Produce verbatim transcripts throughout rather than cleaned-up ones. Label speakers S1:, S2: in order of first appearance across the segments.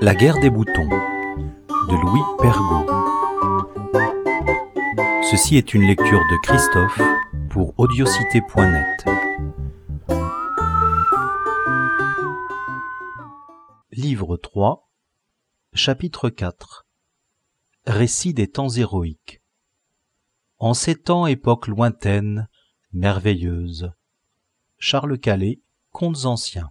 S1: La guerre des boutons de Louis Pergaud. Ceci est une lecture de Christophe pour audiocité point net. Livre trois, chapitre quatre. Récit des temps héroïques. En ces temps, époque lointaine, merveilleuse. Charles Calais, Contes anciens.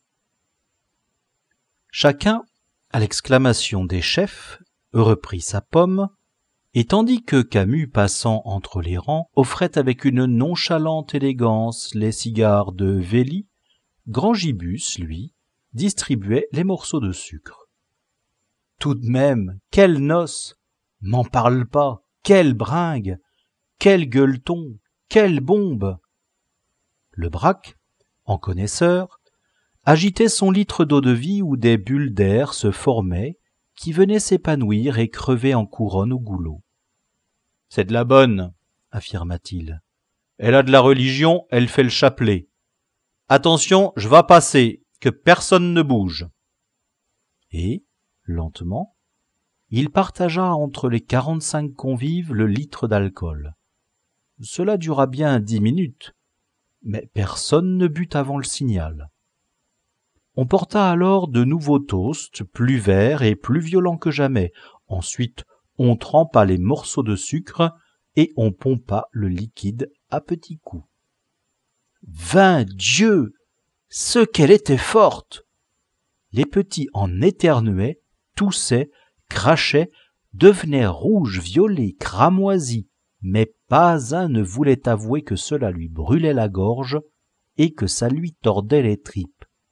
S1: Chacun, à l'exclamation des chefs, reprit sa pomme, et tandis que Camus, passant entre les rangs, offrait avec une nonchalante élégance les cigares de Vélie, Grand Gibus, lui, distribuait les morceaux de sucre. Tout de même, quelle noce! M'en parle pas! Quelle bringue! Quel gueuleton! Quelle bombe! Le braque, en connaisseur, agitait son litre d'eau-de-vie où des bulles d'air se formaient, qui venaient s'épanouir et crever en couronne au goulot. « C'est de la bonne, » affirma-t-il. « Elle a de la religion, elle fait le chapelet. Attention, je vas passer, que personne ne bouge. » Et, lentement, il partagea entre les quarante-cinq convives le litre d'alcool. Cela dura bien dix minutes, mais personne ne but avant le signal. On porta alors de nouveaux toasts, plus verts et plus violents que jamais. Ensuite, on trempa les morceaux de sucre et on pompa le liquide à petits coups. Vingt Dieu! Ce qu'elle était forte! Les petits en éternuaient, toussaient, crachaient, devenaient rouges, violets, cramoisis, mais pas un ne voulait avouer que cela lui brûlait la gorge et que ça lui tordait les tripes.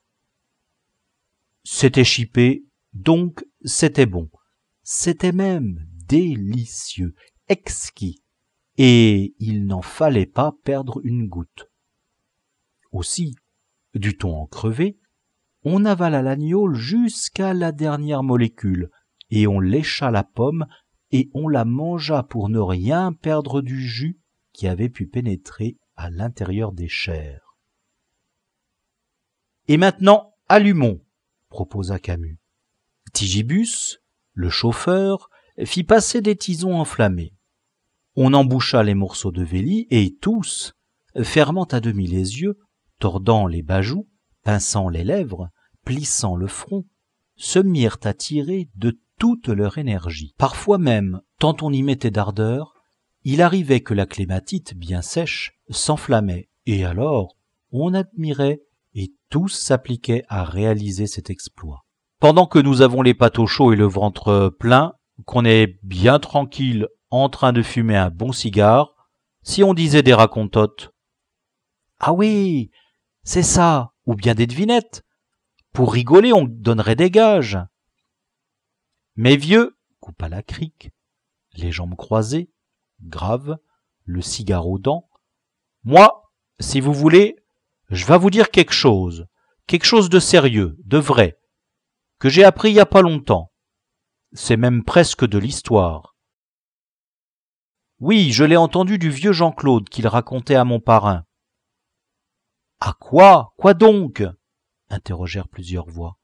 S1: C'était chipé, donc c'était bon. C'était même délicieux, exquis, et il n'en fallait pas perdre une goutte. Aussi, du ton en crevé, on avala l'agneau jusqu'à la dernière molécule, et on lécha la pomme, et on la mangea pour ne rien perdre du jus qui avait pu pénétrer à l'intérieur des chairs. « Et maintenant, allumons !» proposa Camus. Tigibus, le chauffeur, fit passer des tisons enflammés. On emboucha les morceaux de Vélie et tous, fermant à demi les yeux, tordant les bajoux, pinçant les lèvres, plissant le front, se mirent à tirer de toute leur énergie. Parfois même, tant on y mettait d'ardeur, il arrivait que la clématite, bien sèche, s'enflammait, et alors on admirait et tous s'appliquaient à réaliser cet exploit. Pendant que nous avons les pâteaux chauds et le ventre plein, qu'on est bien tranquille en train de fumer un bon cigare, si on disait des racontotes. Ah oui, c'est ça, ou bien des devinettes. Pour rigoler, on donnerait des gages. Mais vieux, coupa la crique, les jambes croisées, grave, le cigare aux dents. Moi, si vous voulez, je vais vous dire quelque chose, quelque chose de sérieux, de vrai, que j'ai appris il y a pas longtemps. C'est même presque de l'histoire. Oui, je l'ai entendu du vieux Jean-Claude qu'il racontait à mon parrain. À quoi? Quoi donc? Interrogèrent plusieurs voix.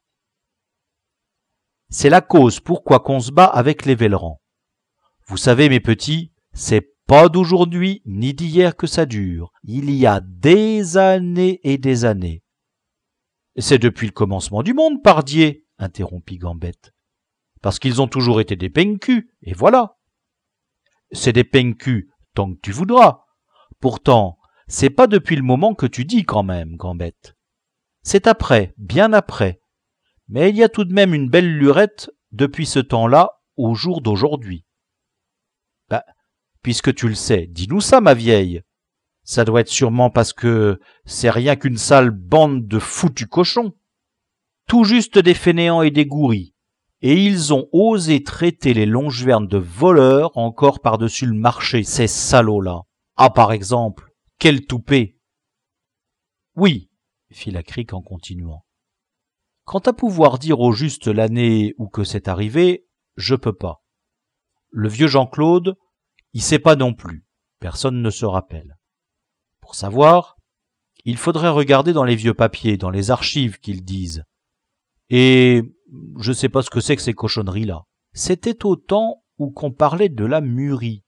S1: C'est la cause pourquoi qu'on se bat avec les Vellerans. Vous savez, mes petits, c'est pas d'aujourd'hui ni d'hier que ça dure. Il y a des années et des années. C'est depuis le commencement du monde, pardié, interrompit Gambette. Parce qu'ils ont toujours été des pencus, et voilà. C'est des pencus tant que tu voudras. Pourtant, c'est pas depuis le moment que tu dis quand même, Gambette. C'est après, bien après. Mais il y a tout de même une belle lurette depuis ce temps-là au jour d'aujourd'hui. Bah, puisque tu le sais, dis-nous ça, ma vieille. Ça doit être sûrement parce que c'est rien qu'une sale bande de foutus cochons. Tout juste des fainéants et des gouris. Et ils ont osé traiter les longevernes de voleurs encore par-dessus le marché, ces salauds-là. Ah, par exemple, quel toupet! Oui, fit la crique en continuant. Quant à pouvoir dire au juste l'année où que c'est arrivé, je peux pas. Le vieux Jean-Claude, il sait pas non plus. Personne ne se rappelle. Pour savoir, il faudrait regarder dans les vieux papiers, dans les archives qu'ils disent. Et je sais pas ce que c'est que ces cochonneries-là. C'était au temps où qu'on parlait de la murie.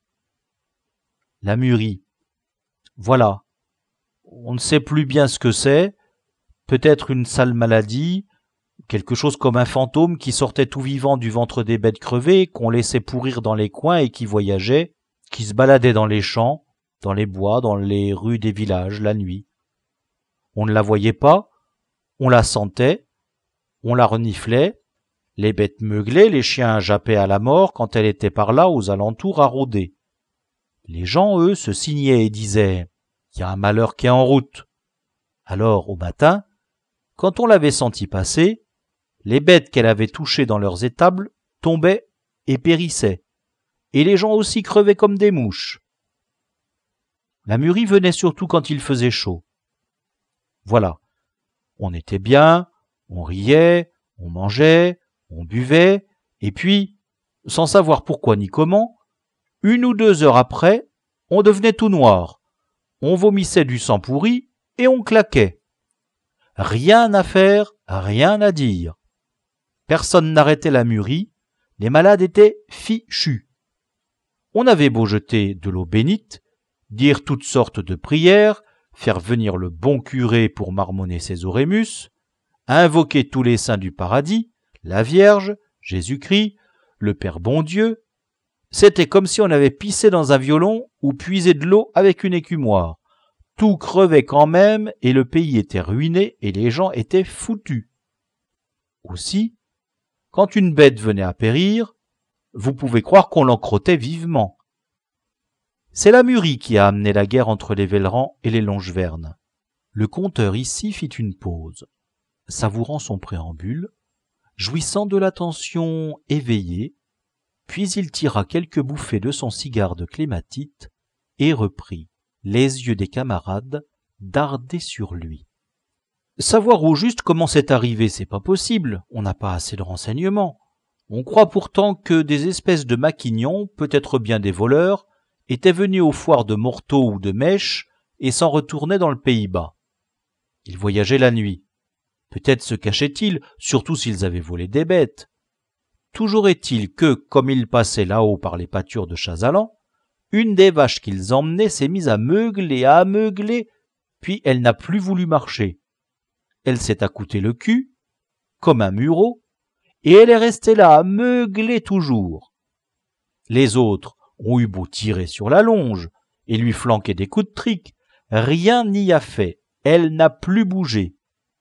S1: La murie. Voilà. On ne sait plus bien ce que c'est. Peut-être une sale maladie, quelque chose comme un fantôme qui sortait tout vivant du ventre des bêtes crevées, qu'on laissait pourrir dans les coins et qui voyageait, qui se baladait dans les champs, dans les bois, dans les rues des villages, la nuit. On ne la voyait pas, on la sentait, on la reniflait, les bêtes meuglaient, les chiens jappaient à la mort quand elle était par là aux alentours à rôder. Les gens, eux, se signaient et disaient « Il y a un malheur qui est en route ». Alors, au matin, quand on l'avait sentie passer, les bêtes qu'elle avait touchées dans leurs étables tombaient et périssaient, et les gens aussi crevaient comme des mouches. La murie venait surtout quand il faisait chaud. Voilà, on était bien, on riait, on mangeait, on buvait, et puis, sans savoir pourquoi ni comment, une ou deux heures après, on devenait tout noir, on vomissait du sang pourri et on claquait. Rien à faire, rien à dire. Personne n'arrêtait la murie, les malades étaient fichus. On avait beau jeter de l'eau bénite, dire toutes sortes de prières, faire venir le bon curé pour marmonner ses orémus, invoquer tous les saints du paradis, la Vierge, Jésus-Christ, le Père bon Dieu. C'était comme si on avait pissé dans un violon ou puisé de l'eau avec une écumoire. Tout crevait quand même et le pays était ruiné et les gens étaient foutus. Aussi, quand une bête venait à périr, vous pouvez croire qu'on l'en crottait vivement. C'est la murie qui a amené la guerre entre les Vellerans et les Longevernes. Le conteur ici fit une pause, savourant son préambule, jouissant de l'attention éveillée, puis il tira quelques bouffées de son cigare de clématite et reprit. Les yeux des camarades dardaient sur lui. Savoir au juste comment c'est arrivé, c'est pas possible, on n'a pas assez de renseignements. On croit pourtant que des espèces de maquignons, peut-être bien des voleurs, étaient venus aux foires de Morteau ou de Mèche et s'en retournaient dans le Pays-Bas. Ils voyageaient la nuit. Peut-être se cachaient-ils, surtout s'ils avaient volé des bêtes. Toujours est-il que, comme ils passaient là-haut par les pâtures de Chazalan, une des vaches qu'ils emmenaient s'est mise à meugler, à meugler, puis elle n'a plus voulu marcher. Elle s'est accoutée le cul, comme un mureau, et elle est restée là à meugler toujours. Les autres ont eu beau tirer sur la longe et lui flanquer des coups de trique, rien n'y a fait, elle n'a plus bougé.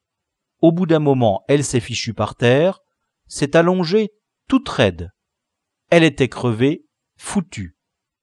S1: Au bout d'un moment, elle s'est fichue par terre, s'est allongée toute raide. Elle était crevée, foutue.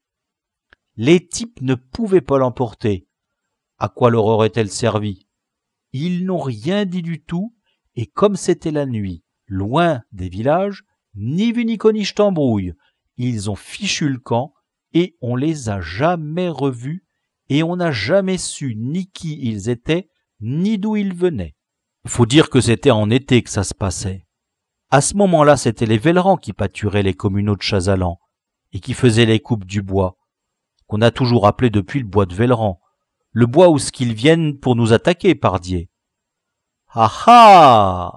S1: Les types ne pouvaient pas l'emporter. À quoi leur aurait-elle servi? Ils n'ont rien dit du tout, et comme c'était la nuit, loin des villages, ni vu ni connu t'embrouille, ils ont fichu le camp, et on les a jamais revus, et on n'a jamais su ni qui ils étaient, ni d'où ils venaient. Faut dire que c'était en été que ça se passait. À ce moment-là, c'était les Vellerans qui pâturaient les communaux de Chazalan, et qui faisaient les coupes du bois, qu'on a toujours appelé depuis le bois de Velleran, le bois où ce qu'ils viennent pour nous attaquer, pardier. « Ah ah !»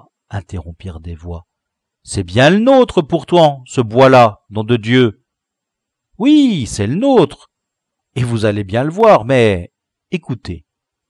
S1: interrompirent des voix. « C'est bien le nôtre pourtant, ce bois-là, nom de Dieu. »« Oui, c'est le nôtre, et vous allez bien le voir, mais écoutez. »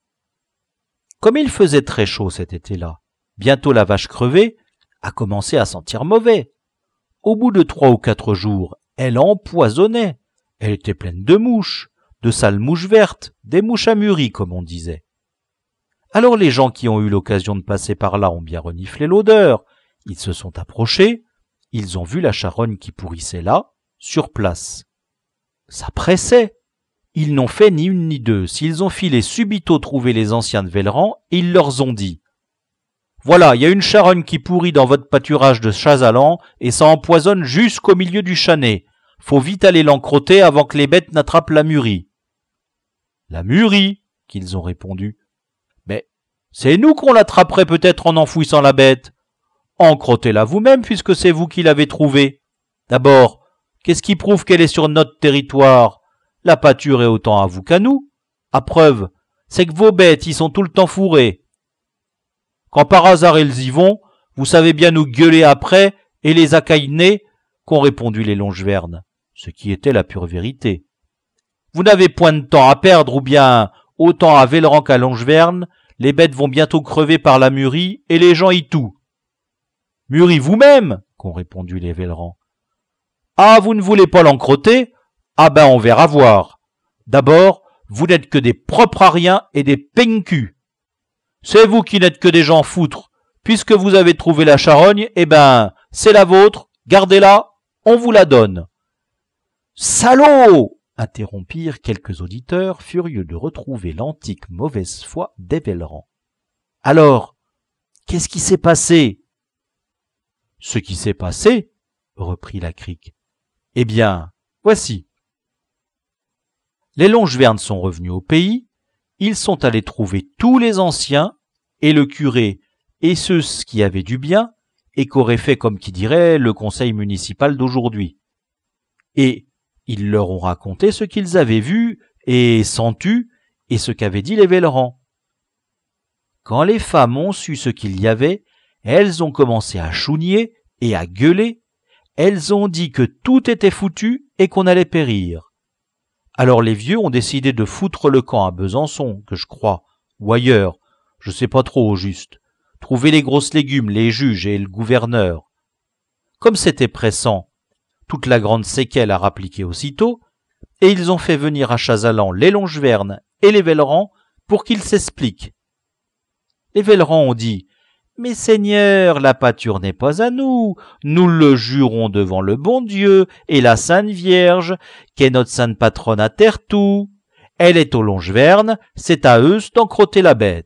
S1: Comme il faisait très chaud cet été-là, bientôt la vache crevée a commencé à sentir mauvais. Au bout de trois ou quatre jours, elle empoisonnait. Elle était pleine de mouches, de sales mouches vertes, des mouches à mûries, comme on disait. Alors les gens qui ont eu l'occasion de passer par là ont bien reniflé l'odeur. Ils se sont approchés, ils ont vu la charogne qui pourrissait là, sur place. Ça pressait. Ils n'ont fait ni une ni deux. S'ils ont filé subito trouver les anciens de Velleran, ils leur ont dit « Voilà, il y a une charogne qui pourrit dans votre pâturage de Chazalan et ça empoisonne jusqu'au milieu du chanet. Faut vite aller l'encrotter avant que les bêtes n'attrapent la murie. » « La murie ?» qu'ils ont répondu. « Mais c'est nous qu'on l'attraperait peut-être en enfouissant la bête. Encrottez-la vous-même puisque c'est vous qui l'avez trouvée. D'abord, qu'est-ce qui prouve qu'elle est sur notre territoire? La pâture est autant à vous qu'à nous. À preuve, c'est que vos bêtes y sont tout le temps fourrées. Quand par hasard elles y vont, vous Vous savez bien nous gueuler après et les accaïner, qu'ont répondu les Longevernes, ce qui était la pure vérité. Vous n'avez point de temps à perdre, ou bien, autant à Velleran qu'à Longeverne, les bêtes vont bientôt crever par la mûrie et les gens y tout. Mûrie vous-même, qu'ont répondu les Vellerans. Ah, vous ne voulez pas l'encrotter? Ah ben on verra voir. D'abord, vous n'êtes que des propres à rien et des peigne-culs. C'est vous qui n'êtes que des gens foutres. Puisque vous avez trouvé la charogne, eh ben, c'est la vôtre, gardez-la, on vous la donne. Salaud! Interrompirent quelques auditeurs, furieux de retrouver l'antique mauvaise foi des Vellerans. Alors, qu'est-ce qui s'est passé? Ce qui s'est passé, reprit la Crique. Eh bien, voici. Les Longevernes sont revenus au pays, ils sont allés trouver tous les anciens, et le curé, et ceux qui avaient du bien, et qu'aurait fait, comme qui dirait, le conseil municipal d'aujourd'hui. Et ils leur ont raconté ce qu'ils avaient vu et senti, et ce qu'avaient dit les Vellerans. Quand les femmes ont su ce qu'il y avait, elles ont commencé à chougner et à gueuler. Elles ont dit que tout était foutu et qu'on allait périr. Alors les vieux ont décidé de foutre le camp à Besançon, que je crois, ou ailleurs, je sais pas trop au juste, trouver les grosses légumes, les juges et le gouverneur. Comme c'était pressant, toute la grande séquelle a rappliqué aussitôt, et ils ont fait venir à Chazalan les Longevernes et les Vellerans pour qu'ils s'expliquent. Les Vellerans ont dit « Mais Seigneur, la pâture n'est pas à nous, nous le jurons devant le bon Dieu et la Sainte Vierge, qu'est notre sainte patronne à terre tout. Elle est aux Longevernes, c'est à eux d'encrotter la bête. »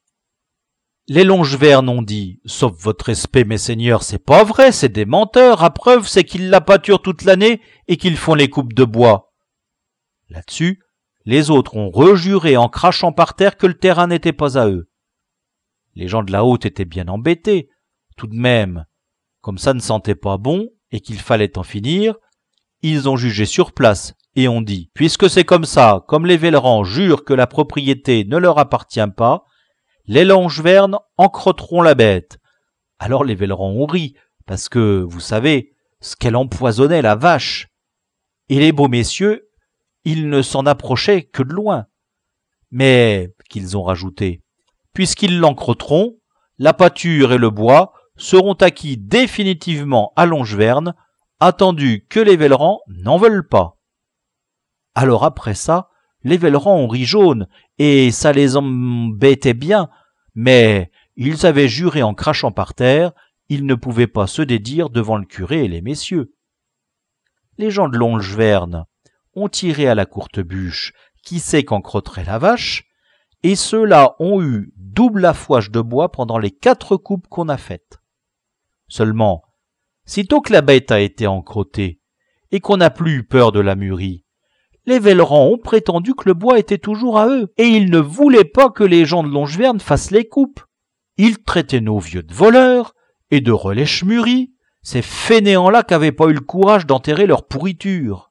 S1: Les Longevernes ont dit « Sauf votre respect, mes seigneurs, c'est pas vrai, c'est des menteurs, à preuve c'est qu'ils la pâturent toute l'année et qu'ils font les coupes de bois. » Là-dessus, les autres ont rejuré en crachant par terre que le terrain n'était pas à eux. Les gens de la haute étaient bien embêtés, tout de même, comme ça ne sentait pas bon et qu'il fallait en finir, ils ont jugé sur place et ont dit « Puisque c'est comme ça, comme les Vellerans jurent que la propriété ne leur appartient pas, les Longevernes encrotteront la bête. » Alors les Vellerans ont ri, parce que, vous savez, ce qu'elle empoisonnait la vache. Et les beaux messieurs, ils ne s'en approchaient que de loin. Mais, qu'ils ont rajouté, puisqu'ils l'encrotteront, la pâture et le bois seront acquis définitivement à Longeverne, attendu que les Vellerans n'en veulent pas. Alors après ça, les Vellerans ont ri jaune, et ça les embêtait bien, mais ils avaient juré en crachant par terre, ils ne pouvaient pas se dédire devant le curé et les messieurs. Les gens de Longeverne ont tiré à la courte bûche qui sait qu'encrotterait la vache, et ceux-là ont eu double affouage de bois pendant les quatre coupes qu'on a faites. Seulement, sitôt que la bête a été encrottée, et qu'on n'a plus eu peur de la mûrie, les Vellerans ont prétendu que le bois était toujours à eux, et ils ne voulaient pas que les gens de Longeverne fassent les coupes. Ils traitaient nos vieux de voleurs et de relèches mûries, ces fainéants-là qui n'avaient pas eu le courage d'enterrer leur pourriture.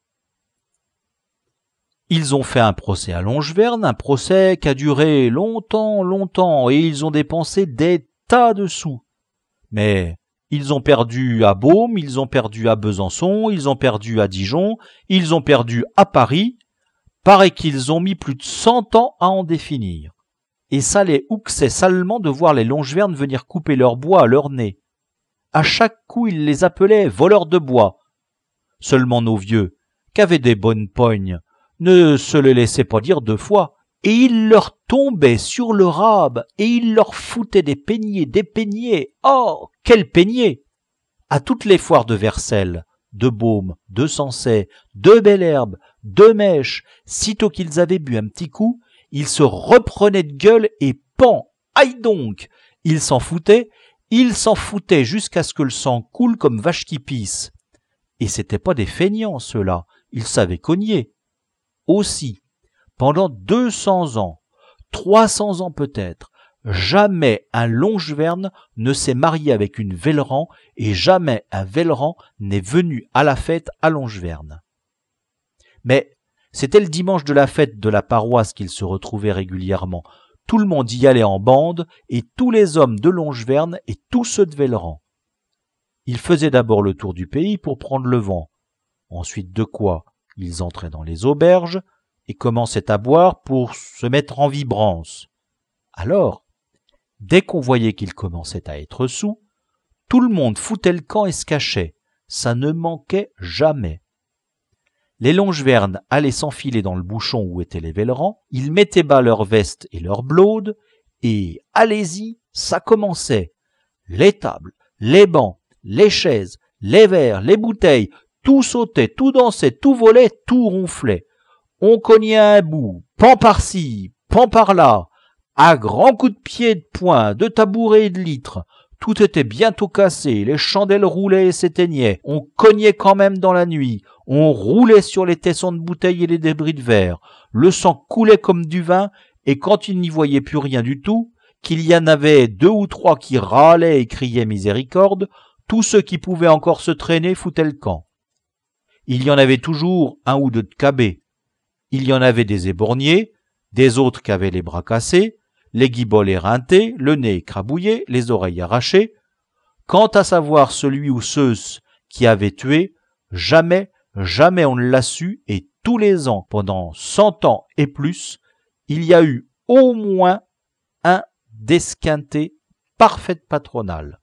S1: Ils ont fait un procès à Longeverne, un procès qui a duré longtemps, longtemps, et ils ont dépensé des tas de sous. Mais ils ont perdu à Beaume, ils ont perdu à Besançon, ils ont perdu à Dijon, ils ont perdu à Paris. Paraît qu'ils ont mis plus de cent ans à en définir. Et ça les houxait salement de voir les Longevernes venir couper leur bois à leur nez. À chaque coup, ils les appelaient voleurs de bois. Seulement nos vieux, qu'avaient des bonnes pognes, ne se le laissaient pas dire deux fois. Et ils leur tombaient sur le rab, et ils leur foutaient des peignets, des peignets. Oh, quels peignets! À toutes les foires de Vercelles, de Beaume, de Sensey, de Belle-Herbe, de Mèche, sitôt qu'ils avaient bu un petit coup, ils se reprenaient de gueule et pan! Aïe donc! Ils s'en foutaient, ils s'en foutaient jusqu'à ce que le sang coule comme vache qui pisse. Et c'étaient pas des feignants, ceux-là, ils savaient cogner. Aussi, pendant deux cents ans, trois cents ans peut-être, jamais un Longeverne ne s'est marié avec une Velleran et jamais un Velleran n'est venu à la fête à Longeverne. Mais c'était le dimanche de la fête de la paroisse qu'ils se retrouvaient régulièrement. Tout le monde y allait en bande, et tous les hommes de Longeverne et tous ceux de Velleran. Ils faisaient d'abord le tour du pays pour prendre le vent. Ensuite de quoi, ils entraient dans les auberges et commençaient à boire pour se mettre en vibrance. Alors, dès qu'on voyait qu'ils commençaient à être saouls, tout le monde foutait le camp et se cachait. Ça ne manquait jamais. Les Longevernes allaient s'enfiler dans le bouchon où étaient les Velleran, ils mettaient bas leurs vestes et leurs blaudes, et allez-y, ça commençait. Les tables, les bancs, les chaises, les verres, les bouteilles, tout sautait, tout dansait, tout volait, tout ronflait. On cognait un bout, pan par-ci, pan par-là, à grands coups de pied et de poing, de tabouret et de litres. Tout était bientôt cassé, les chandelles roulaient et s'éteignaient, on cognait quand même dans la nuit, on roulait sur les tessons de bouteilles et les débris de verre, le sang coulait comme du vin, et quand ils n'y voyaient plus rien du tout, qu'il y en avait deux ou trois qui râlaient et criaient miséricorde, tous ceux qui pouvaient encore se traîner foutaient le camp. Il y en avait toujours un ou deux de cabés, il y en avait des éborgnés, des autres qui avaient les bras cassés, les guiboles éreintés, le nez écrabouillé, les oreilles arrachées. Quant à savoir celui ou ceux qui avaient tué, jamais, jamais on ne l'a su, et tous les ans, pendant cent ans et plus, il y a eu au moins un d'esquinté parfaite patronale.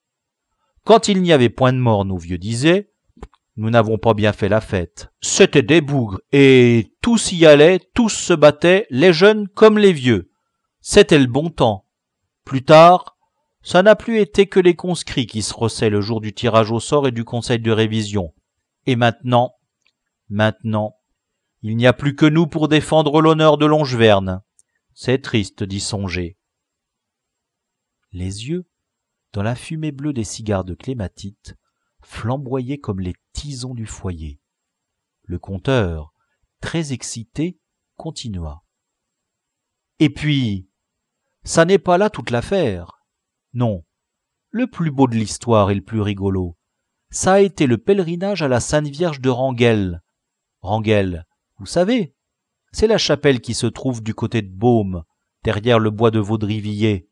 S1: Quand il n'y avait point de mort, nos vieux disaient, nous n'avons pas bien fait la fête. C'était des bougres, et tous y allaient, tous se battaient, les jeunes comme les vieux. C'était le bon temps. Plus tard, ça n'a plus été que les conscrits qui se rossaient le jour du tirage au sort et du conseil de révision. Et maintenant, maintenant, il n'y a plus que nous pour défendre l'honneur de Longeverne. C'est triste d'y songer. Les yeux, dans la fumée bleue des cigares de clématite, flamboyaient comme les tisons du foyer. Le conteur, très excité, continua. Et puis, ça n'est pas là toute l'affaire. Non, le plus beau de l'histoire et le plus rigolo, ça a été le pèlerinage à la Sainte Vierge de Ranguel. Ranguel, vous savez, c'est la chapelle qui se trouve du côté de Baume, derrière le bois de Vaudrivier.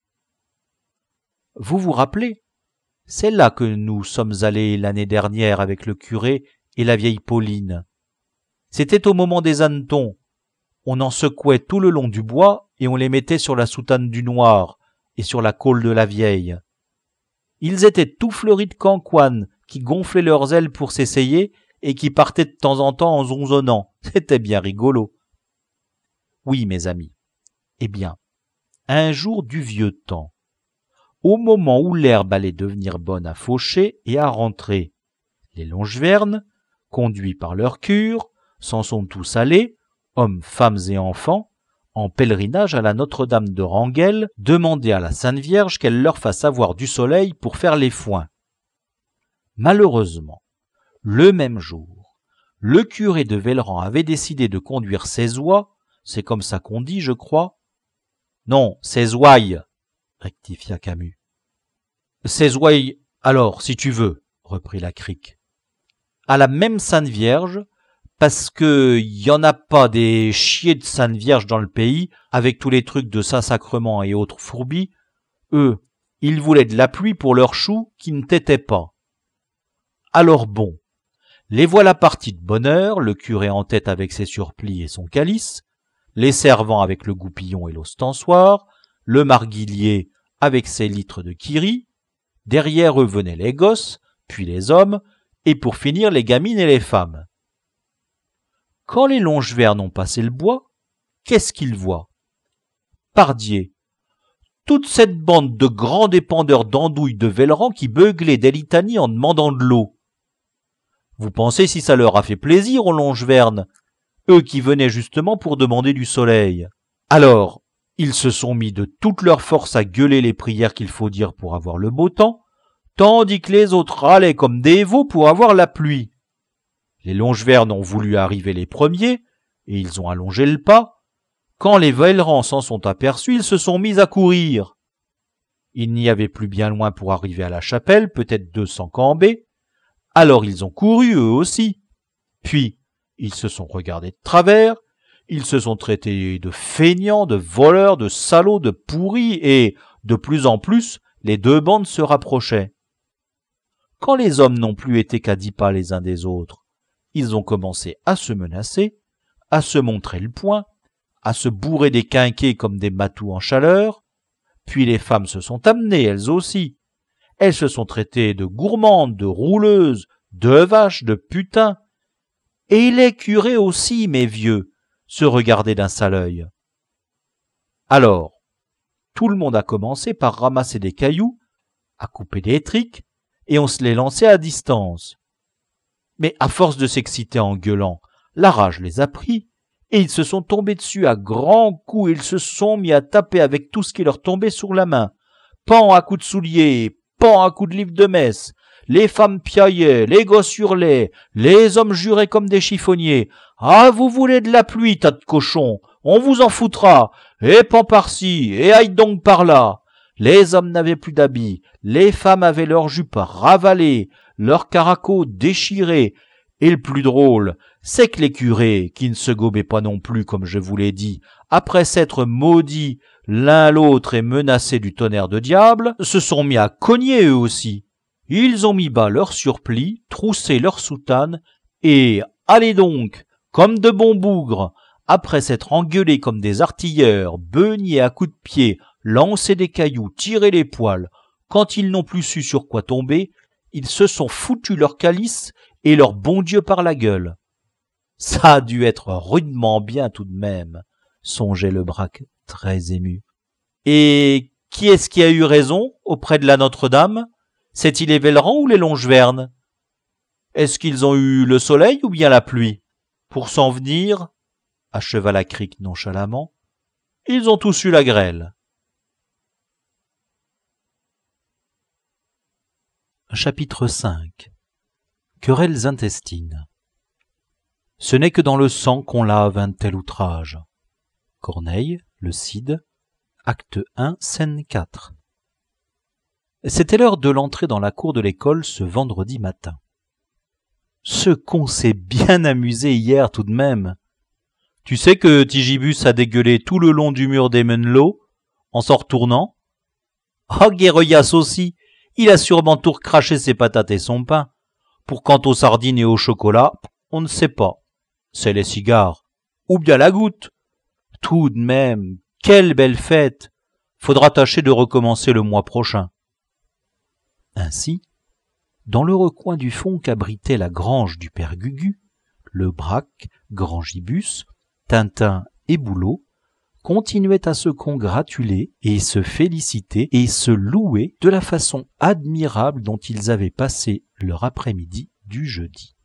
S1: Vous vous rappelez? C'est là que nous sommes allés l'année dernière avec le curé et la vieille Pauline. C'était au moment des hannetons. On en secouait tout le long du bois et on les mettait sur la soutane du noir et sur la colle de la vieille. Ils étaient tout fleuris de cancoines qui gonflaient leurs ailes pour s'essayer et qui partaient de temps en temps en zonzonnant. C'était bien rigolo. Oui, mes amis. Eh bien, un jour du vieux temps, au moment où l'herbe allait devenir bonne à faucher et à rentrer, les Longevernes, conduits par leur cure, s'en sont tous allés, hommes, femmes et enfants, en pèlerinage à la Notre-Dame de Ranguel, demander à la Sainte Vierge qu'elle leur fasse avoir du soleil pour faire les foins. Malheureusement, le même jour, le curé de Velleran avait décidé de conduire ses oies, c'est comme ça qu'on dit, je crois. Non, ses ouailles, rectifia Camus. Ses ouailles, alors, si tu veux, reprit la crique. À la même Sainte Vierge, parce que y en a pas des chiers de Sainte Vierge dans le pays, avec tous les trucs de Saint-Sacrement et autres fourbis, eux, ils voulaient de la pluie pour leurs choux qui ne tétaient pas. Alors bon, les voilà partis de bonne heure, le curé en tête avec ses surplis et son calice, les servants avec le goupillon et l'ostensoir, le marguillier avec ses litres de kiri, derrière eux venaient les gosses, puis les hommes, et pour finir les gamines et les femmes. Quand les Longevernes ont passé le bois, qu'est-ce qu'ils voient? Pardieu, toute cette bande de grands dépendeurs d'andouilles de Velleran qui beuglaient des litanies en demandant de l'eau. Vous pensez si ça leur a fait plaisir aux Longevernes, eux qui venaient justement pour demander du soleil. Alors, ils se sont mis de toute leur force à gueuler les prières qu'il faut dire pour avoir le beau temps, tandis que les autres râlaient comme des veaux pour avoir la pluie. Les Longevernes ont voulu arriver les premiers, et ils ont allongé le pas. Quand les Velleran s'en sont aperçus, ils se sont mis à courir. Il n'y avait plus bien loin pour arriver à la chapelle, peut-être deux cents cambés. Alors ils ont couru eux aussi. Puis, ils se sont regardés de travers, Ils se sont traités de feignants, de voleurs, de salauds, de pourris, et, de plus en plus, les deux bandes se rapprochaient. Quand les hommes n'ont plus été qu'à dix pas les uns des autres, ils ont commencé à se menacer, à se montrer le poing, à se bourrer des quinquets comme des matous en chaleur, puis les femmes se sont amenées, elles aussi. Elles se sont traitées de gourmandes, de rouleuses, de vaches, de putains. Et les curés aussi, mes vieux, se regardaient d'un sale œil. Alors, tout le monde a commencé par ramasser des cailloux, à couper des triques, et on se les lançait à distance. Mais à force de s'exciter en gueulant, la rage les a pris, et ils se sont tombés dessus à grands coups, ils se sont mis à taper avec tout ce qui leur tombait sur la main. Pan à coups de souliers, pan à coups de livre de messe. Les femmes piaillaient, les gosses hurlaient, les hommes juraient comme des chiffonniers. « Ah, vous voulez de la pluie, tas de cochons, on vous en foutra, et pan par-ci, et aille donc par-là. » Les hommes n'avaient plus d'habits, les femmes avaient leurs jupes ravalées, leurs caracots déchirés, et le plus drôle, c'est que les curés, qui ne se gobaient pas non plus, comme je vous l'ai dit, après s'être maudits l'un l'autre et menacés du tonnerre de diable, se sont mis à cogner eux aussi. Ils ont mis bas leurs surplis, troussé leurs soutanes, et allez donc, comme de bons bougres, après s'être engueulés comme des artilleurs, beugnés à coups de pied, lancé des cailloux, tiré les poils, quand ils n'ont plus su sur quoi tomber, ils se sont foutus leur calice et leur bon Dieu par la gueule. Ça a dû être rudement bien tout de même, songeait le Braque très ému. Et qui est-ce qui a eu raison auprès de la Notre-Dame? C'est-il les Vellerans ou les Longevernes? Est-ce qu'ils ont eu le soleil ou bien la pluie? Pour s'en venir, acheva la Crique nonchalamment, ils ont tous eu la grêle. Chapitre cinq. Querelles intestines. Ce n'est que dans le sang qu'on lave un tel outrage. Corneille, le Cid, acte un, scène quatre. C'était l'heure de l'entrée dans la cour de l'école ce vendredi matin. Ce qu'on s'est bien amusé hier tout de même. Tu sais que Tigibus a dégueulé tout le long du mur des Menlots, en s'en retournant? Oh, Guéroyas aussi, il a sûrement tout recraché ses patates et son pain. Pour quant aux sardines et au chocolat, on ne sait pas. C'est les cigares. Ou bien la goutte. Tout de même, quelle belle fête! Faudra tâcher de recommencer le mois prochain. Ainsi, dans le recoin du fond qu'abritait la grange du père Gugu, le Braque, Grangibus, Tintin et Boulot continuaient à se congratuler et se féliciter et se louer de la façon admirable dont ils avaient passé leur après-midi du jeudi.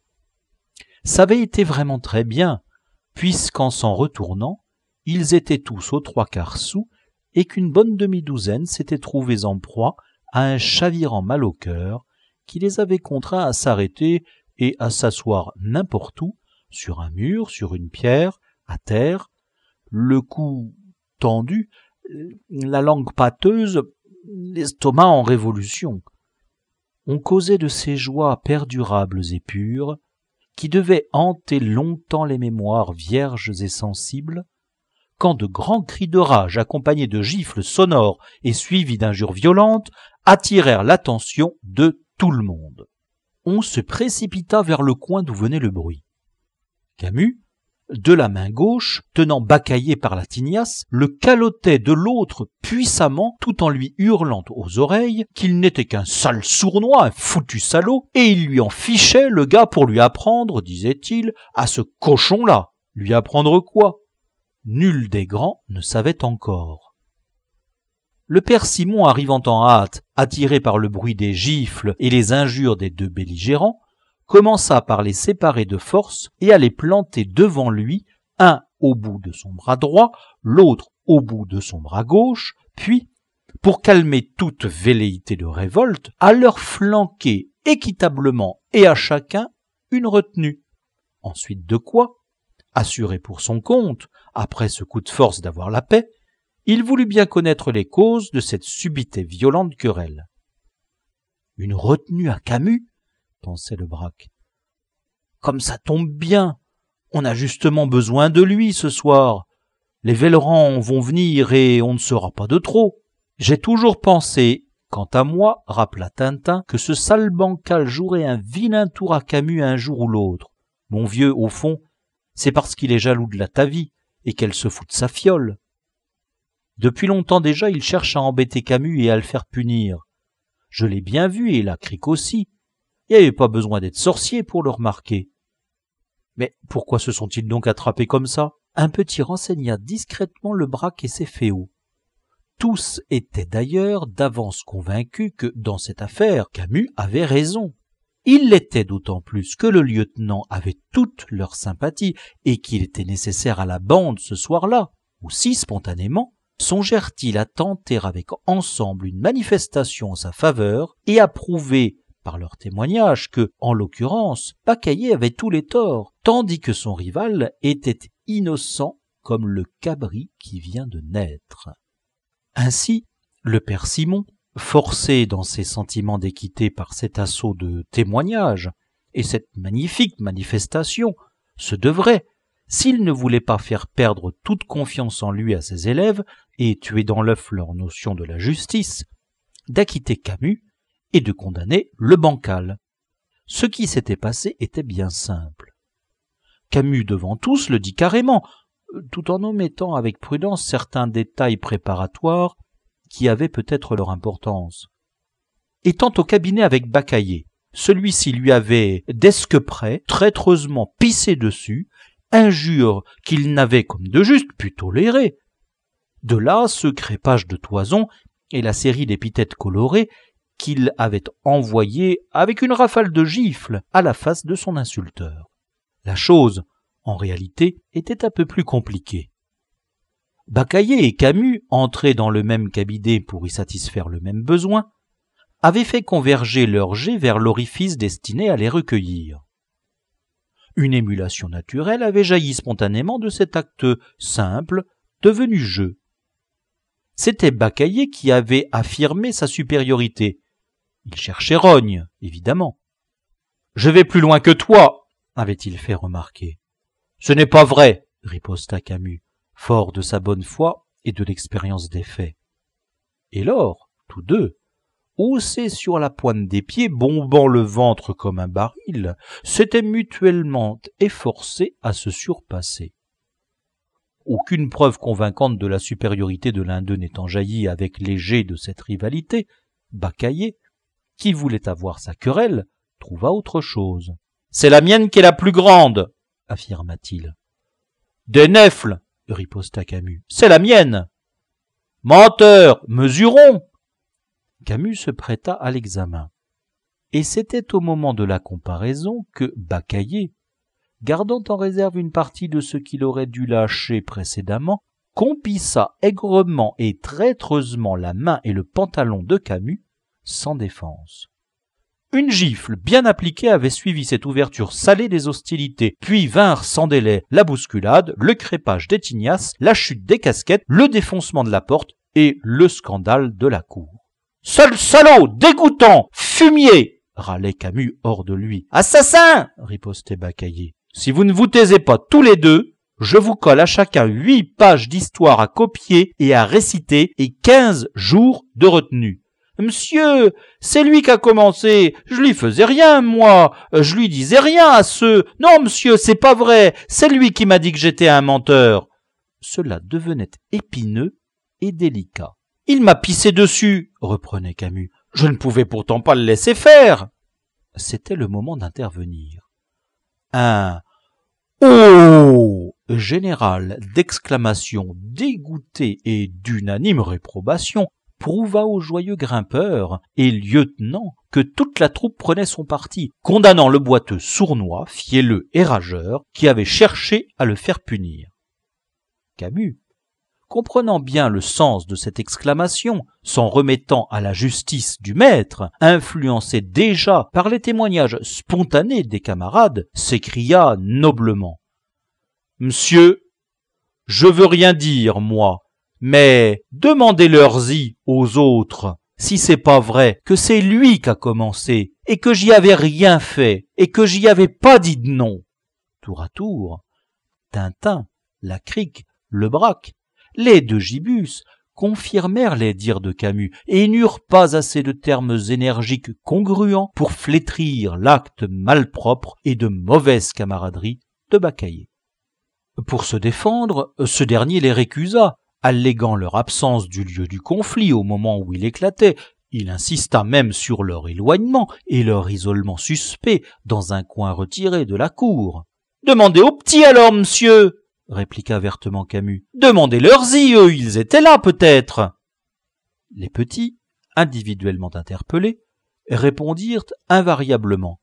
S1: Ça avait été vraiment très bien, puisqu'en s'en retournant, ils étaient tous aux trois quarts sous et qu'une bonne demi-douzaine s'étaient trouvés en proie à un chavirant mal au cœur qui les avait contraints à s'arrêter et à s'asseoir n'importe où, sur un mur, sur une pierre, à terre, le cou tendu, la langue pâteuse, l'estomac en révolution. On causait de ces joies perdurables et pures, qui devaient hanter longtemps les mémoires vierges et sensibles, quand de grands cris de rage accompagnés de gifles sonores et suivis d'injures violentes attirèrent l'attention de tout le monde. On se précipita vers le coin d'où venait le bruit. Camus, de la main gauche, tenant Baccaillé par la tignasse, le calotait de l'autre puissamment tout en lui hurlant aux oreilles qu'il n'était qu'un sale sournois, un foutu salaud, et il lui en fichait le gars pour lui apprendre, disait-il, à ce cochon-là. Lui apprendre quoi? Nul des grands ne savait encore. Le père Simon, arrivant en hâte, attiré par le bruit des gifles et les injures des deux belligérants, commença par les séparer de force et à les planter devant lui, un au bout de son bras droit, l'autre au bout de son bras gauche, puis, pour calmer toute velléité de révolte, à leur flanquer équitablement et à chacun une retenue. Ensuite de quoi, assuré pour son compte, après ce coup de force d'avoir la paix, il voulut bien connaître les causes de cette subite et violente querelle. Une retenue à Camus, pensait le Braque. Comme ça tombe bien, On a justement besoin de lui ce soir. Les Vellerans vont venir et on ne sera pas de trop. J'ai toujours pensé, quant à moi, rappela Tintin, que ce sale bancal jouerait un vilain tour à Camus un jour ou l'autre. Mon vieux, au fond, c'est parce qu'il est jaloux de la Tavie et qu'elle se fout de sa fiole. Depuis longtemps déjà, il cherche à embêter Camus et à le faire punir. Je l'ai bien vu et la crique aussi. Il n'y avait pas besoin d'être sorcier pour le remarquer. Mais pourquoi se sont-ils donc attrapés comme ça? Un petit renseigna discrètement le braque et ses féaux. Tous étaient d'ailleurs d'avance convaincus que, dans cette affaire, Camus avait raison. Il l'était d'autant plus que le lieutenant avait toute leur sympathie et qu'il était nécessaire à la bande ce soir-là. Aussi, spontanément, songèrent-ils à tenter avec ensemble une manifestation en sa faveur et à prouver par leur témoignage que, en l'occurrence, Baccaillé avait tous les torts, tandis que son rival était innocent comme le cabri qui vient de naître. Ainsi, le père Simon, forcé dans ses sentiments d'équité par cet assaut de témoignages et cette magnifique manifestation, se devrait, s'il ne voulait pas faire perdre toute confiance en lui à ses élèves et tuer dans l'œuf leur notion de la justice, d'acquitter Camus et de condamner le bancal. Ce qui s'était passé était bien simple. Camus devant tous le dit carrément, tout en omettant avec prudence certains détails préparatoires qui avaient peut-être leur importance. Étant au cabinet avec Baccaillé, celui-ci lui avait, d'esque près, traîtreusement pissé dessus, injure qu'il n'avait comme de juste pu tolérer. De là ce crépage de toison et la série d'épithètes colorées qu'il avait envoyées avec une rafale de gifles à la face de son insulteur. La chose, en réalité, était un peu plus compliquée. Baccaillé et Camus, entrés dans le même cabinet pour y satisfaire le même besoin, avaient fait converger leurs jets vers l'orifice destiné à les recueillir. Une émulation naturelle avait jailli spontanément de cet acte simple, devenu jeu. C'était Baccaillé qui avait affirmé sa supériorité. Il cherchait rogne, évidemment. « Je vais plus loin que toi !» avait-il fait remarquer. « Ce n'est pas vrai !» riposta Camus, fort de sa bonne foi et de l'expérience des faits. Et lors, tous deux, haussés sur la pointe des pieds, bombant le ventre comme un baril, s'étaient mutuellement efforcés à se surpasser. Aucune preuve convaincante de la supériorité de l'un d'eux n'étant jaillie avec les jets de cette rivalité, Baccaillé, qui voulait avoir sa querelle, trouva autre chose. « C'est la mienne qui est la plus grande !» affirma-t-il. « Des nèfles !» riposta Camus. « C'est la mienne !»« Menteur ! Mesurons !» Camus se prêta à l'examen. Et c'était au moment de la comparaison que Baccaillé, gardant en réserve une partie de ce qu'il aurait dû lâcher précédemment, compissa aigrement et traîtreusement la main et le pantalon de Camus, sans défense. Une gifle bien appliquée avait suivi cette ouverture salée des hostilités, puis vinrent sans délai la bousculade, le crépage des tignasses, la chute des casquettes, le défoncement de la porte et le scandale de la cour. « Seul salaud, dégoûtant, fumier !» râlait Camus hors de lui. « Assassin !» ripostait Baccaillé. « Si vous ne vous taisez pas tous les deux, je vous colle à chacun huit pages d'histoire à copier et à réciter et quinze jours de retenue. »« Monsieur, c'est lui qui a commencé. Je lui faisais rien, moi. Je lui disais rien à ceux. Non, monsieur, c'est pas vrai. C'est lui qui m'a dit que j'étais un menteur. » Cela devenait épineux et délicat. « Il m'a pissé dessus, » reprenait Camus. « Je ne pouvais pourtant pas le laisser faire. » C'était le moment d'intervenir. Un « Oh !» général d'exclamations dégoûtées et d'unanime réprobation prouva au joyeux grimpeur et lieutenant que toute la troupe prenait son parti, condamnant le boiteux sournois, fielleux et rageur qui avait cherché à le faire punir. Camus, comprenant bien le sens de cette exclamation, s'en remettant à la justice du maître, influencé déjà par les témoignages spontanés des camarades, s'écria noblement. « Monsieur, je veux rien dire, moi, mais demandez-leur-y aux autres si c'est pas vrai que c'est lui qui a commencé et que j'y avais rien fait et que j'y avais pas dit de non. » Tour à tour, Tintin, la Crique, le Braque, les deux Gibus confirmèrent les dires de Camus et n'eurent pas assez de termes énergiques congruents pour flétrir l'acte malpropre et de mauvaise camaraderie de Backaye. Pour se défendre, ce dernier les récusa, alléguant leur absence du lieu du conflit au moment où il éclatait. Il insista même sur leur éloignement et leur isolement suspect dans un coin retiré de la cour. « Demandez aux petits alors, monsieur !» répliqua vertement Camus. « Demandez-leur-y, eux, ils étaient là peut-être !» Les petits, individuellement interpellés, répondirent invariablement.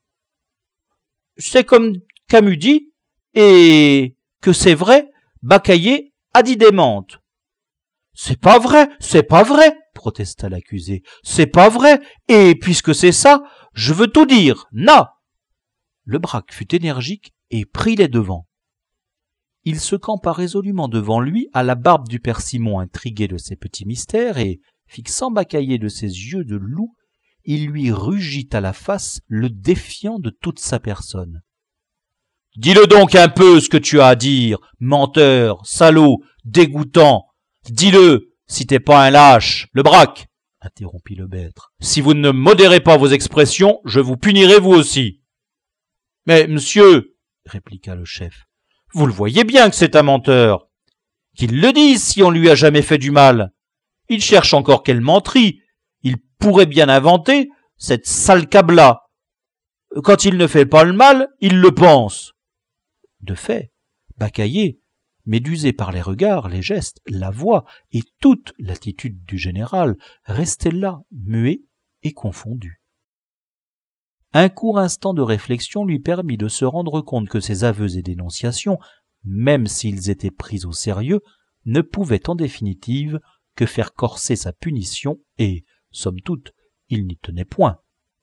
S1: « C'est comme Camus dit, et que c'est vrai, Backaye a dit des mentes. »« C'est pas vrai, c'est pas vrai !» protesta l'accusé. « C'est pas vrai, et puisque c'est ça, je veux tout dire, na !» Le Braque fut énergique et prit les devants. Il se campa résolument devant lui, à la barbe du père Simon intrigué de ces petits mystères, et, fixant Backaye de ses yeux de loup, il lui rugit à la face, le défiant de toute sa personne. « Dis-le donc un peu ce que tu as à dire, menteur, salaud, dégoûtant. Dis-le, si t'es pas un lâche, le Braque, interrompit le maître. Si vous ne modérez pas vos expressions, je vous punirai vous aussi. Mais, monsieur, répliqua le chef, vous le voyez bien que c'est un menteur. Qu'il le dise si on lui a jamais fait du mal. Il cherche encore quelle menterie. Il pourrait bien inventer cette sale cabla. Quand il ne fait pas le mal, il le pense. De fait, Backaye, médusé par les regards, les gestes, la voix et toute l'attitude du général, restait là, muet et confondu. Un court instant de réflexion lui permit de se rendre compte que ses aveux et dénonciations, même s'ils étaient pris au sérieux, ne pouvaient en définitive que faire corser sa punition et, somme toute, il n'y tenait point.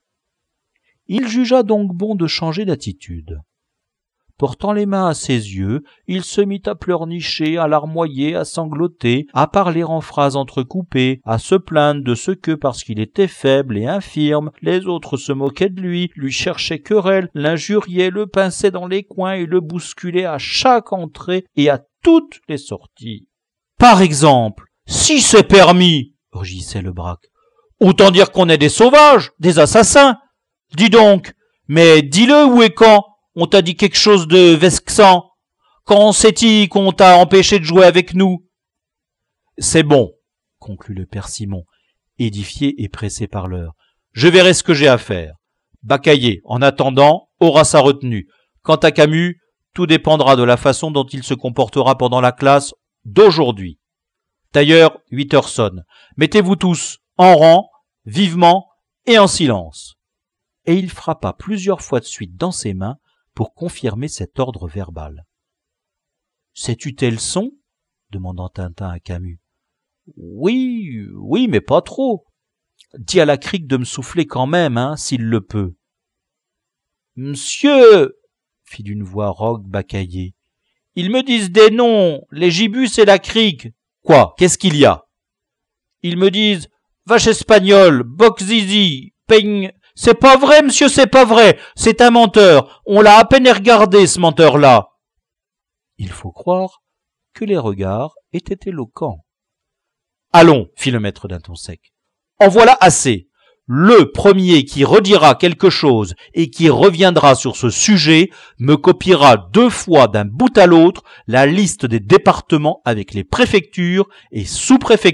S1: Il jugea donc bon de changer d'attitude. Portant les mains à ses yeux, il se mit à pleurnicher, à larmoyer, à sangloter, à parler en phrases entrecoupées, à se plaindre de ce que, parce qu'il était faible et infirme, les autres se moquaient de lui, lui cherchaient querelle, l'injuriaient, le pinçaient dans les coins et le bousculaient à chaque entrée et à toutes les sorties. « Par exemple, si c'est permis, rugissait le Braque, autant dire qu'on est des sauvages, des assassins. Dis donc, mais dis-le où et quand. On t'a dit quelque chose de vexant? Quand sait-il qu'on t'a empêché de jouer avec nous? » « C'est bon, conclut le père Simon, édifié et pressé par l'heure. Je verrai ce que j'ai à faire. Backaye, en attendant, aura sa retenue. Quant à Camus, tout dépendra de la façon dont il se comportera pendant la classe d'aujourd'hui. D'ailleurs, huit heures sonnent. Mettez-vous tous en rang, vivement et en silence. Et il frappa plusieurs fois de suite dans ses mains pour confirmer cet ordre verbal. « Sais-tu tes leçons » demandant Tintin à Camus. « Oui, oui, mais pas trop. Dis à la Crique de me souffler quand même, hein, s'il le peut. »« Monsieur » fit d'une voix rogue Backaye, « ils me disent des noms, les Gibus et la Crique. »« Quoi, qu'est-ce qu'il y a ?»« Ils me disent vache espagnole, boc zizi, peigne... » « C'est pas vrai, monsieur, c'est pas vrai. C'est un menteur. On l'a à peine regardé, ce menteur-là. » Il faut croire que les regards étaient éloquents. « Allons, fit le maître d'un ton sec. En voilà assez. Le premier qui redira quelque chose et qui reviendra sur ce sujet me copiera deux fois d'un bout à l'autre la liste des départements avec les préfectures et sous-préfectures. »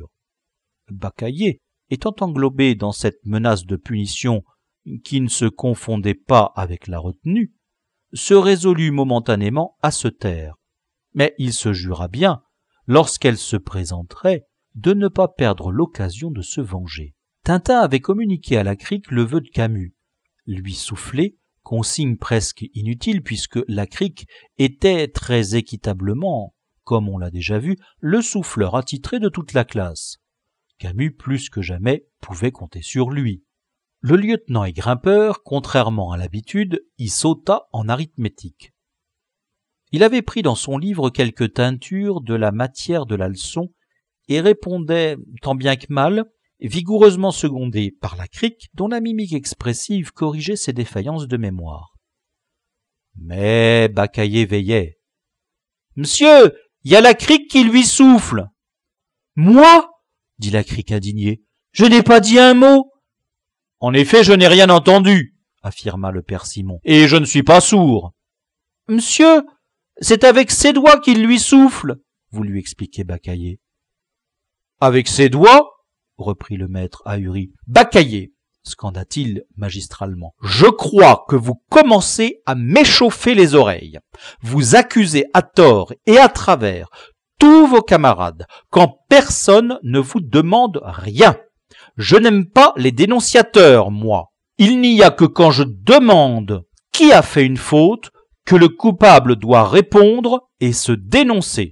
S1: Backaye, étant englobé dans cette menace de punition qui ne se confondait pas avec la retenue, se résolut momentanément à se taire. Mais il se jura bien, lorsqu'elle se présenterait, de ne pas perdre l'occasion de se venger. Tintin avait communiqué à la Crique le vœu de Camus, lui souffler, consigne presque inutile puisque la Crique était très équitablement, comme on l'a déjà vu, le souffleur attitré de toute la classe. Camus, plus que jamais, pouvait compter sur lui. Le lieutenant et grimpeur, contrairement à l'habitude, y sauta en arithmétique. Il avait pris dans son livre quelques teintures de la matière de la leçon et répondait, tant bien que mal, vigoureusement secondé par la Crique, dont la mimique expressive corrigeait ses défaillances de mémoire. Mais Backaye veillait. Monsieur, il y a la crique qui lui souffle. Moi? dit la crique indignée. Je n'ai pas dit un mot. En effet, je n'ai rien entendu, affirma le père Simon, et je ne suis pas sourd. Monsieur, c'est avec ses doigts qu'il lui souffle, voulut expliquer Baccaillé. Avec ses doigts? Reprit le maître ahuri. Baccaillé, scanda-t-il magistralement, je crois que vous commencez à m'échauffer les oreilles. Vous accusez à tort et à travers tous vos camarades quand personne ne vous demande rien. Je n'aime pas les dénonciateurs, moi. Il n'y a que quand je demande qui a fait une faute que le coupable doit répondre et se dénoncer.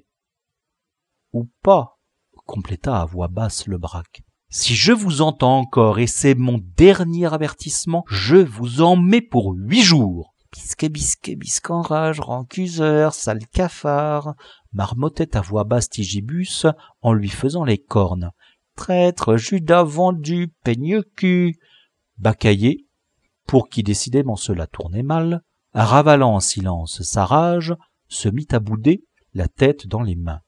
S1: Ou pas, compléta à voix basse le Braque. Si je vous entends encore, et c'est mon dernier avertissement, je vous en mets pour huit jours. Bisque, bisque, bisque en rage, rancuseur, sale cafard, marmottait à voix basse Tigibus en lui faisant les cornes. Traître, Judas vendu, peigne-cul. Baccaillé, pour qui décidément cela tournait mal, ravalant en silence sa rage, se mit à bouder, la tête dans les mains.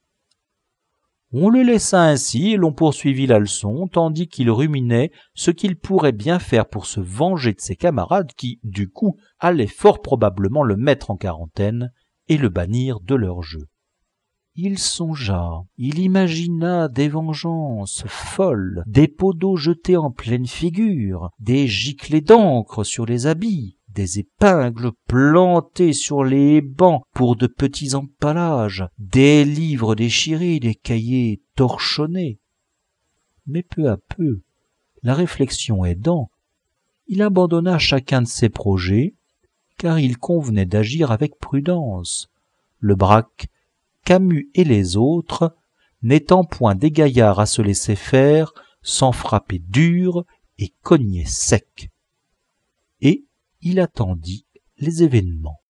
S1: On le laissa ainsi et l'on poursuivit la leçon, tandis qu'il ruminait ce qu'il pourrait bien faire pour se venger de ses camarades qui, du coup, allaient fort probablement le mettre en quarantaine et le bannir de leur jeu. Il songea, il imagina des vengeances folles, des pots d'eau jetés en pleine figure, des giclées d'encre sur les habits, des épingles plantées sur les bancs pour de petits empalages, des livres déchirés, des cahiers torchonnés. Mais peu à peu, la réflexion aidant, il abandonna chacun de ses projets, car il convenait d'agir avec prudence. Le Braque, Camus et les autres, n'étant point des gaillards à se laisser faire, s'en frappaient dur et cognaient sec. Et il attendit les événements.